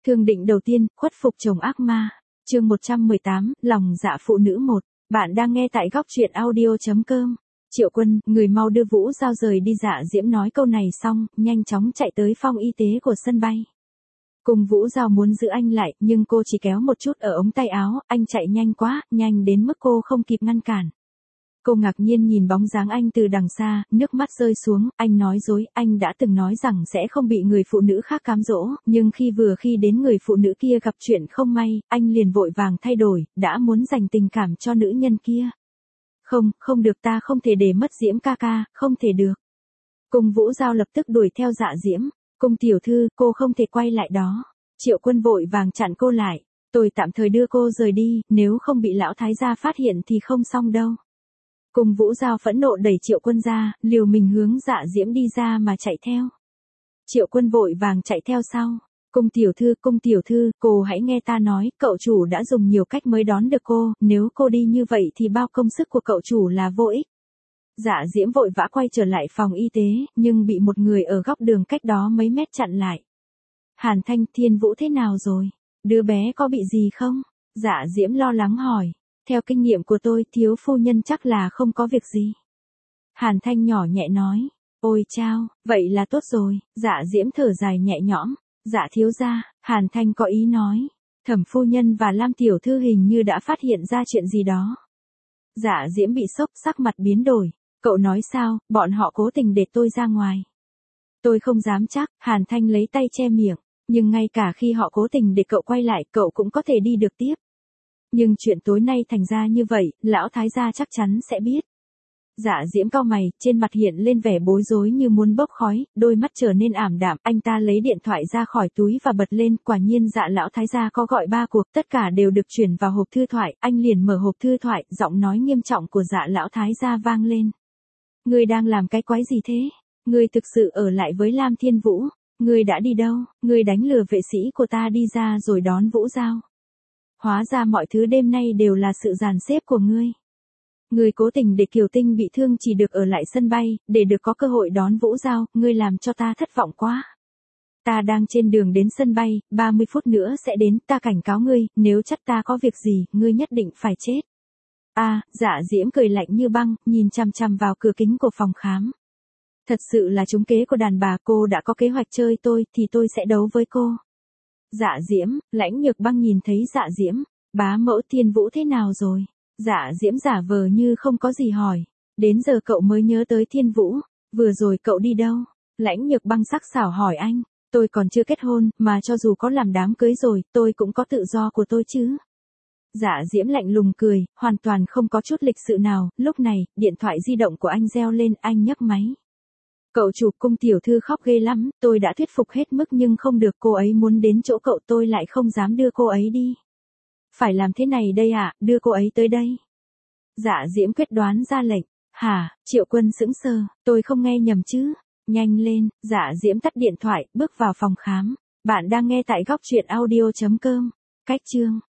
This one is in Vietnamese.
Thương định đầu tiên, khuất phục chồng ác ma. Chương 118, lòng dạ phụ nữ 1. Bạn đang nghe tại góc truyện audio.com. Triệu Quân, người mau đưa Vũ Giao rời đi. Dạ Diễm nói câu này xong, nhanh chóng chạy tới phòng y tế của sân bay. Cùng Vũ Giao muốn giữ anh lại, nhưng cô chỉ kéo một chút ở ống tay áo, anh chạy nhanh quá, nhanh đến mức cô không kịp ngăn cản. Cô ngạc nhiên nhìn bóng dáng anh từ đằng xa, nước mắt rơi xuống, anh nói dối, anh đã từng nói rằng sẽ không bị người phụ nữ khác cám dỗ, nhưng khi đến người phụ nữ kia gặp chuyện không may, anh liền vội vàng thay đổi, đã muốn dành tình cảm cho nữ nhân kia. Không được, ta không thể để mất Diễm ca ca, không thể được. Cùng Vũ Giao lập tức đuổi theo Dạ Diễm. Cung tiểu thư, cô không thể quay lại đó. Triệu Quân vội vàng chặn cô lại. Tôi tạm thời đưa cô rời đi, nếu không bị lão thái gia phát hiện thì không xong đâu. Cùng Vũ Giao phẫn nộ đẩy Triệu Quân ra, liều mình hướng Dạ Diễm đi ra mà chạy theo. Triệu Quân vội vàng chạy theo sau. Cung tiểu thư, cô hãy nghe ta nói, cậu chủ đã dùng nhiều cách mới đón được cô, nếu cô đi như vậy thì bao công sức của cậu chủ là vô ích. Dạ Diễm vội vã quay trở lại phòng y tế, nhưng bị một người ở góc đường cách đó mấy mét chặn lại. Hàn Thanh, Thiên Vũ thế nào rồi? Đứa bé có bị gì không? Dạ Diễm lo lắng hỏi. Theo kinh nghiệm của tôi, thiếu phu nhân chắc là không có việc gì. Hàn Thanh nhỏ nhẹ nói. Ôi chao, vậy là tốt rồi. Dạ Diễm thở dài nhẹ nhõm. Dạ thiếu gia, Hàn Thanh có ý nói. Thẩm phu nhân và Lam tiểu thư hình như đã phát hiện ra chuyện gì đó. Dạ Diễm bị sốc, sắc mặt biến đổi. Cậu nói sao, bọn họ cố tình để tôi ra ngoài. Tôi không dám chắc, Hàn Thanh lấy tay che miệng. Nhưng ngay cả khi họ cố tình để cậu quay lại, cậu cũng có thể đi được tiếp. Nhưng chuyện tối nay thành ra như vậy, lão thái gia chắc chắn sẽ biết. Dạ Diễm cau mày, trên mặt hiện lên vẻ bối rối như muốn bốc khói, đôi mắt trở nên ảm đạm. Anh ta lấy điện thoại ra khỏi túi và bật lên, quả nhiên Dạ lão thái gia có gọi 3 cuộc, tất cả đều được chuyển vào hộp thư thoại. Anh liền mở hộp thư thoại, giọng nói nghiêm trọng của Dạ lão thái gia vang lên. Ngươi đang làm cái quái gì thế? Ngươi thực sự ở lại với Lam Thiên Vũ? Ngươi đã đi đâu? Ngươi đánh lừa vệ sĩ của ta đi ra rồi đón Vũ Giao. Hóa ra mọi thứ đêm nay đều là sự dàn xếp của ngươi. Ngươi cố tình để Kiều Tinh bị thương chỉ được ở lại sân bay, để được có cơ hội đón Vũ Giao, ngươi làm cho ta thất vọng quá. Ta đang trên đường đến sân bay, 30 phút nữa sẽ đến, ta cảnh cáo ngươi, nếu chắc ta có việc gì, ngươi nhất định phải chết. Dạ Diễm cười lạnh như băng, nhìn chằm chằm vào cửa kính của phòng khám. Thật sự là trúng kế của đàn bà, cô đã có kế hoạch chơi tôi, thì tôi sẽ đấu với cô. Dạ Diễm, Lãnh Nhược Băng nhìn thấy Dạ Diễm, bá mẫu Thiên Vũ thế nào rồi? Dạ Diễm giả vờ như không có gì hỏi. Đến giờ cậu mới nhớ tới Thiên Vũ, vừa rồi cậu đi đâu? Lãnh Nhược Băng sắc sảo hỏi anh, tôi còn chưa kết hôn, mà cho dù có làm đám cưới rồi, tôi cũng có tự do của tôi chứ. Dạ Diễm lạnh lùng cười, hoàn toàn không có chút lịch sự nào. Lúc này, điện thoại di động của anh reo lên, anh nhấc máy. Cậu chủ, Cung tiểu thư khóc ghê lắm, tôi đã thuyết phục hết mức nhưng không được, cô ấy muốn đến chỗ cậu, tôi lại không dám đưa cô ấy đi. Phải làm thế này đây ạ, đưa cô ấy tới đây. Dạ Diễm quyết đoán ra lệnh. Hả? Triệu Quân sững sờ, tôi không nghe nhầm chứ. Nhanh lên. Dạ Diễm tắt điện thoại, bước vào phòng khám. Bạn đang nghe tại góc truyện audio.com. Cách chương